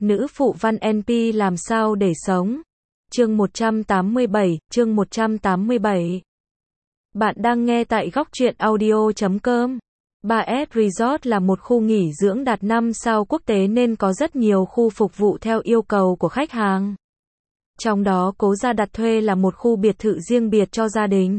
Nữ phụ văn NP làm sao để sống? Chương 187. Bạn đang nghe tại góc truyện audio.com. 3S Resort là một khu nghỉ dưỡng đạt 5 sao quốc tế nên có rất nhiều khu phục vụ theo yêu cầu của khách hàng. Trong đó Cố Gia đặt thuê là một khu biệt thự riêng biệt cho gia đình.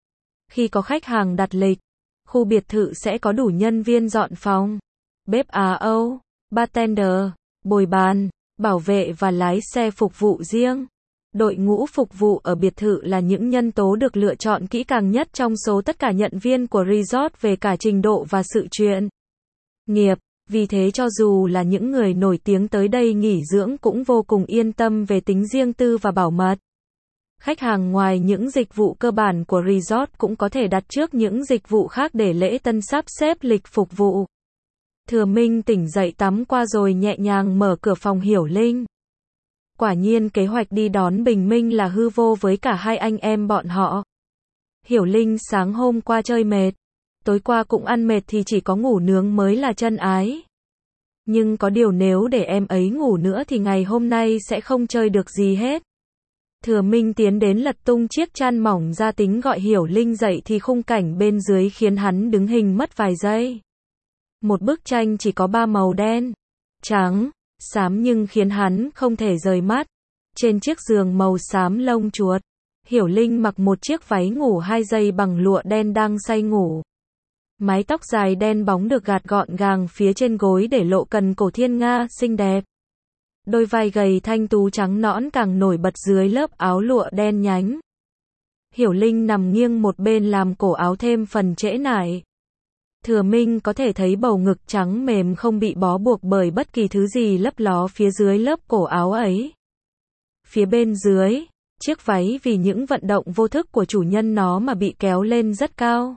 Khi có khách hàng đặt lịch, khu biệt thự sẽ có đủ nhân viên dọn phòng, bếp Á Âu, bartender, bồi bàn, bảo vệ và lái xe phục vụ riêng. Đội ngũ phục vụ ở biệt thự là những nhân tố được lựa chọn kỹ càng nhất trong số tất cả nhận viên của resort về cả trình độ và sự chuyên nghiệp. Vì thế cho dù là những người nổi tiếng tới đây nghỉ dưỡng cũng vô cùng yên tâm về tính riêng tư và bảo mật. Khách hàng ngoài những dịch vụ cơ bản của resort cũng có thể đặt trước những dịch vụ khác để lễ tân sắp xếp lịch phục vụ. Thừa Minh tỉnh dậy tắm qua rồi nhẹ nhàng mở cửa phòng Hiểu Linh. Quả nhiên kế hoạch đi đón Bình Minh là hư vô với cả hai anh em bọn họ. Hiểu Linh sáng hôm qua chơi mệt, tối qua cũng ăn mệt thì chỉ có ngủ nướng mới là chân ái. Nhưng có điều nếu để em ấy ngủ nữa thì ngày hôm nay sẽ không chơi được gì hết. Thừa Minh tiến đến lật tung chiếc chăn mỏng ra tính gọi Hiểu Linh dậy thì khung cảnh bên dưới khiến hắn đứng hình mất vài giây. Một bức tranh chỉ có 3 màu đen, trắng, xám nhưng khiến hắn không thể rời mắt. Trên chiếc giường màu xám lông chuột, Hiểu Linh mặc một chiếc váy ngủ 2 dây bằng lụa đen đang say ngủ. Mái tóc dài đen bóng được gạt gọn gàng phía trên gối để lộ cần cổ thiên nga xinh đẹp. Đôi vai gầy thanh tú trắng nõn càng nổi bật dưới lớp áo lụa đen nhánh. Hiểu Linh nằm nghiêng một bên làm cổ áo thêm phần trễ nải. Thừa Minh có thể thấy bầu ngực trắng mềm không bị bó buộc bởi bất kỳ thứ gì lấp ló phía dưới lớp cổ áo ấy. Phía bên dưới, chiếc váy vì những vận động vô thức của chủ nhân nó mà bị kéo lên rất cao.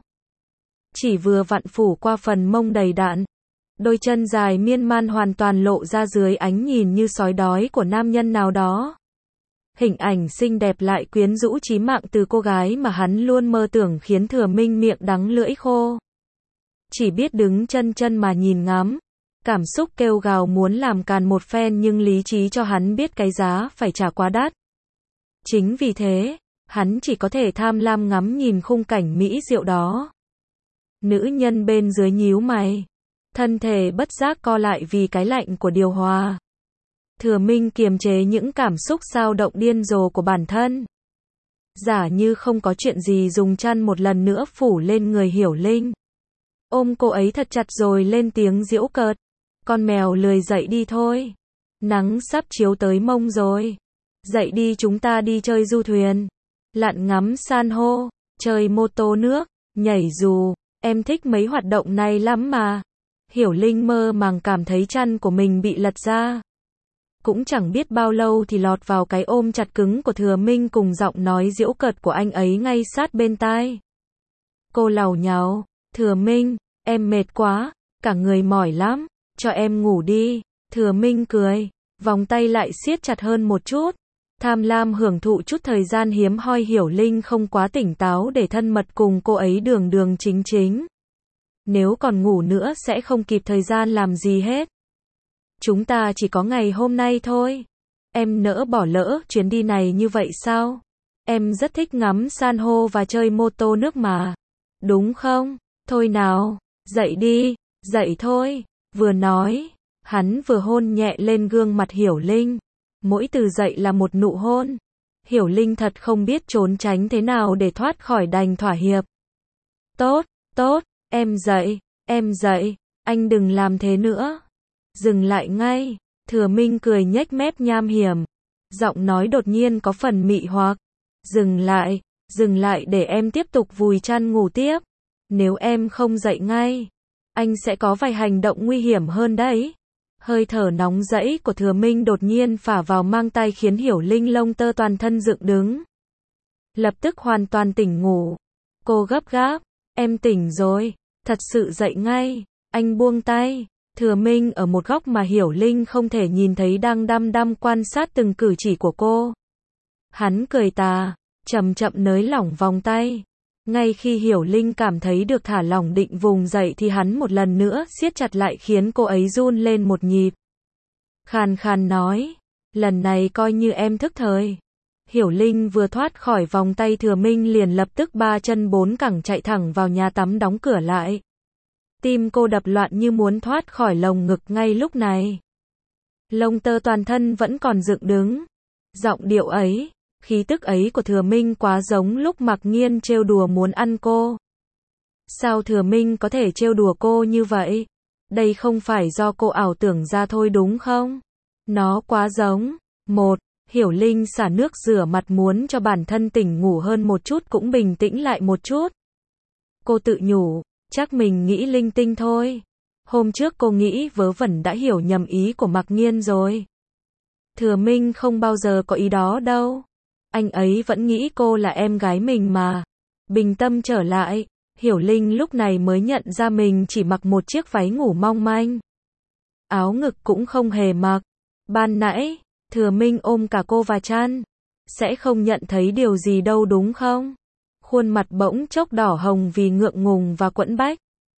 Chỉ vừa vặn phủ qua phần mông đầy đặn. Đôi chân dài miên man hoàn toàn lộ ra dưới ánh nhìn như sói đói của nam nhân nào đó. Hình ảnh xinh đẹp lại quyến rũ chí mạng từ cô gái mà hắn luôn mơ tưởng khiến Thừa Minh miệng đắng lưỡi khô. Chỉ biết đứng chân chân mà nhìn ngắm. Cảm xúc kêu gào muốn làm càn một phen nhưng lý trí cho hắn biết cái giá phải trả quá đắt. Chính vì thế, hắn chỉ có thể tham lam ngắm nhìn khung cảnh mỹ diệu đó. Nữ nhân bên dưới nhíu mày. Thân thể bất giác co lại vì cái lạnh của điều hòa. Thừa Minh kiềm chế những cảm xúc xao động điên rồ của bản thân. Giả như không có chuyện gì dùng chăn một lần nữa phủ lên người Hiểu Linh. Ôm cô ấy thật chặt rồi lên tiếng giễu cợt. Con mèo lười dậy đi thôi. Nắng sắp chiếu tới mông rồi. Dậy đi chúng ta đi chơi du thuyền. Lặn ngắm san hô. Chơi mô tô nước. Nhảy dù. Em thích mấy hoạt động này lắm mà. Hiểu Linh mơ màng cảm thấy chăn của mình bị lật ra. Cũng chẳng biết bao lâu thì lọt vào cái ôm chặt cứng của Thừa Minh cùng giọng nói giễu cợt của anh ấy ngay sát bên tai. Cô làu nhàu. Thừa Minh, em mệt quá, cả người mỏi lắm, cho em ngủ đi. Thừa Minh cười, vòng tay lại siết chặt hơn một chút. Tham lam hưởng thụ chút thời gian hiếm hoi. Hiểu Linh không quá tỉnh táo để thân mật cùng cô ấy đường đường chính chính. Nếu còn ngủ nữa sẽ không kịp thời gian làm gì hết. Chúng ta chỉ có ngày hôm nay thôi. Em nỡ bỏ lỡ chuyến đi này như vậy sao? Em rất thích ngắm san hô và chơi mô tô nước mà. Đúng không? Thôi nào, dậy đi, dậy thôi. Vừa nói, hắn vừa hôn nhẹ lên gương mặt Hiểu Linh. Mỗi từ dậy là một nụ hôn. Hiểu Linh thật không biết trốn tránh thế nào để thoát khỏi đành thỏa hiệp. Tốt, tốt, em dậy, anh đừng làm thế nữa. Dừng lại ngay. Thừa Minh cười nhếch mép nham hiểm. Giọng nói đột nhiên có phần mị hoặc. Dừng lại để em tiếp tục vùi chăn ngủ tiếp. Nếu em không dậy ngay, anh sẽ có vài hành động nguy hiểm hơn đấy. Hơi thở nóng rẫy của Thừa Minh đột nhiên phả vào mang tai khiến Hiểu Linh lông tơ toàn thân dựng đứng. Lập tức hoàn toàn tỉnh ngủ. Cô gấp gáp, em tỉnh rồi, thật sự dậy ngay. Anh buông tay. Thừa Minh ở một góc mà Hiểu Linh không thể nhìn thấy đang đăm đăm quan sát từng cử chỉ của cô. Hắn cười tà, chậm chậm nới lỏng vòng tay. Ngay khi Hiểu Linh cảm thấy được thả lỏng định vùng dậy thì hắn một lần nữa siết chặt lại khiến cô ấy run lên một nhịp. khàn khàn nói, lần này coi như em thức thời. Hiểu Linh vừa thoát khỏi vòng tay Thừa Minh liền lập tức ba chân bốn cẳng chạy thẳng vào nhà tắm đóng cửa lại. Tim cô đập loạn như muốn thoát khỏi lồng ngực ngay lúc này. Lông tơ toàn thân vẫn còn dựng đứng. Giọng điệu ấy, khí tức ấy của Thừa Minh quá giống lúc Mặc Nghiên trêu đùa muốn ăn cô. Sao Thừa Minh có thể trêu đùa cô như vậy? Đây không phải do cô ảo tưởng ra thôi đúng không? Nó quá giống. Hiểu Linh xả nước rửa mặt muốn cho bản thân tỉnh ngủ hơn một chút cũng bình tĩnh lại một chút. Cô tự nhủ, chắc mình nghĩ linh tinh thôi. Hôm trước cô nghĩ vớ vẩn đã hiểu nhầm ý của Mặc Nghiên rồi. Thừa Minh không bao giờ có ý đó đâu. Anh ấy vẫn nghĩ cô là em gái mình mà. Bình tâm trở lại, Hiểu Linh lúc này mới nhận ra mình chỉ mặc một chiếc váy ngủ mong manh. Áo ngực cũng không hề mặc. Ban nãy, Thừa Minh ôm cả cô và chăn. Sẽ không nhận thấy điều gì đâu đúng không? Khuôn mặt bỗng chốc đỏ hồng vì ngượng ngùng và quẫn bách.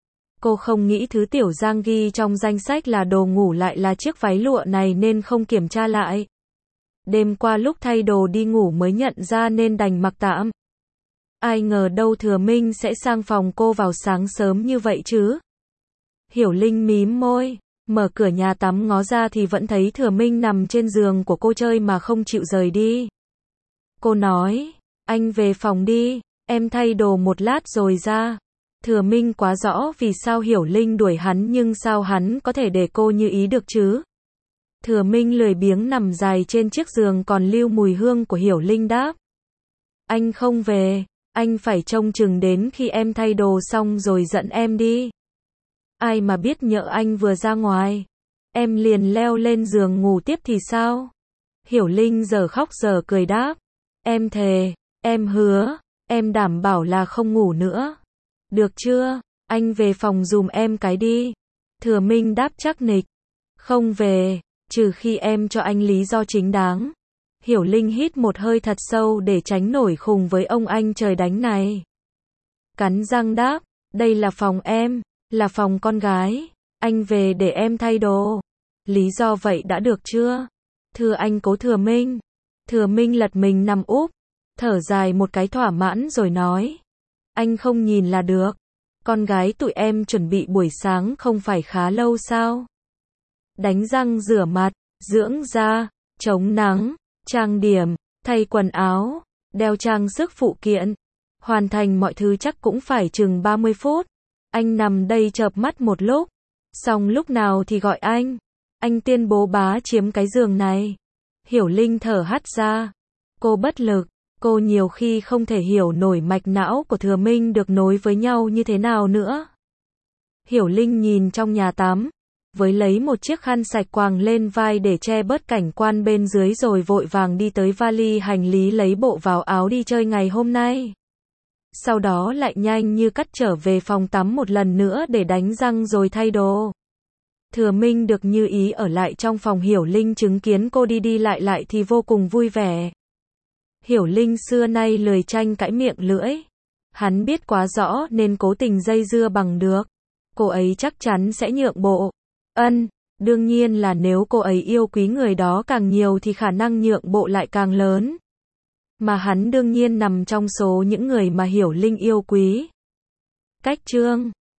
Cô không nghĩ thứ Tiểu Giang ghi trong danh sách là đồ ngủ lại là chiếc váy lụa này nên không kiểm tra lại. Đêm qua lúc thay đồ đi ngủ mới nhận ra nên đành mặc tạm. Ai ngờ đâu Thừa Minh sẽ sang phòng cô vào sáng sớm như vậy chứ? Hiểu Linh mím môi, mở cửa nhà tắm ngó ra thì vẫn thấy Thừa Minh nằm trên giường của cô chơi mà không chịu rời đi. Cô nói, anh về phòng đi, em thay đồ một lát rồi ra. Thừa Minh quá rõ vì sao Hiểu Linh đuổi hắn nhưng sao hắn có thể để cô như ý được chứ? Thừa Minh lười biếng nằm dài trên chiếc giường còn lưu mùi hương của Hiểu Linh đáp. Anh không về, anh phải trông chừng đến khi em thay đồ xong rồi dẫn em đi. Ai mà biết nhỡ anh vừa ra ngoài, em liền leo lên giường ngủ tiếp thì sao? Hiểu Linh giờ khóc giờ cười đáp. Em thề, em hứa, em đảm bảo là không ngủ nữa. Được chưa? Anh về phòng giùm em cái đi. Thừa Minh đáp chắc nịch. Không về, trừ khi em cho anh lý do chính đáng. Hiểu Linh hít một hơi thật sâu để tránh nổi khùng với ông anh trời đánh này. Cắn răng đáp, đây là phòng em, là phòng con gái. Anh về để em thay đồ. Lý do vậy đã được chưa? Thưa anh Cố Thừa Minh. Thừa Minh lật mình nằm úp, thở dài một cái thỏa mãn rồi nói. Anh không nhìn là được. Con gái tụi em chuẩn bị buổi sáng không phải khá lâu sao? Đánh răng rửa mặt, dưỡng da, chống nắng, trang điểm, thay quần áo, đeo trang sức phụ kiện. Hoàn thành mọi thứ chắc cũng phải chừng 30 phút. Anh nằm đây chợp mắt một lúc. Xong lúc nào thì gọi anh. Anh tuyên bố bá chiếm cái giường này. Hiểu Linh thở hắt ra. Cô bất lực. Cô nhiều khi không thể hiểu nổi mạch não của Thừa Minh được nối với nhau như thế nào nữa. Hiểu Linh nhìn trong nhà tắm, với lấy một chiếc khăn sạch quàng lên vai để che bớt cảnh quan bên dưới rồi vội vàng đi tới vali hành lý lấy bộ vào áo đi chơi ngày hôm nay. Sau đó lại nhanh như cắt trở về phòng tắm một lần nữa để đánh răng rồi thay đồ. Thừa Minh được như ý ở lại trong phòng Hiểu Linh chứng kiến cô đi đi lại thì vô cùng vui vẻ. Hiểu Linh xưa nay lười tranh cãi miệng lưỡi. Hắn biết quá rõ nên cố tình dây dưa bằng được. Cô ấy chắc chắn sẽ nhượng bộ. Đương nhiên là nếu cô ấy yêu quý người đó càng nhiều thì khả năng nhượng bộ lại càng lớn. Mà hắn đương nhiên nằm trong số những người mà Hiểu Linh yêu quý. Cách chương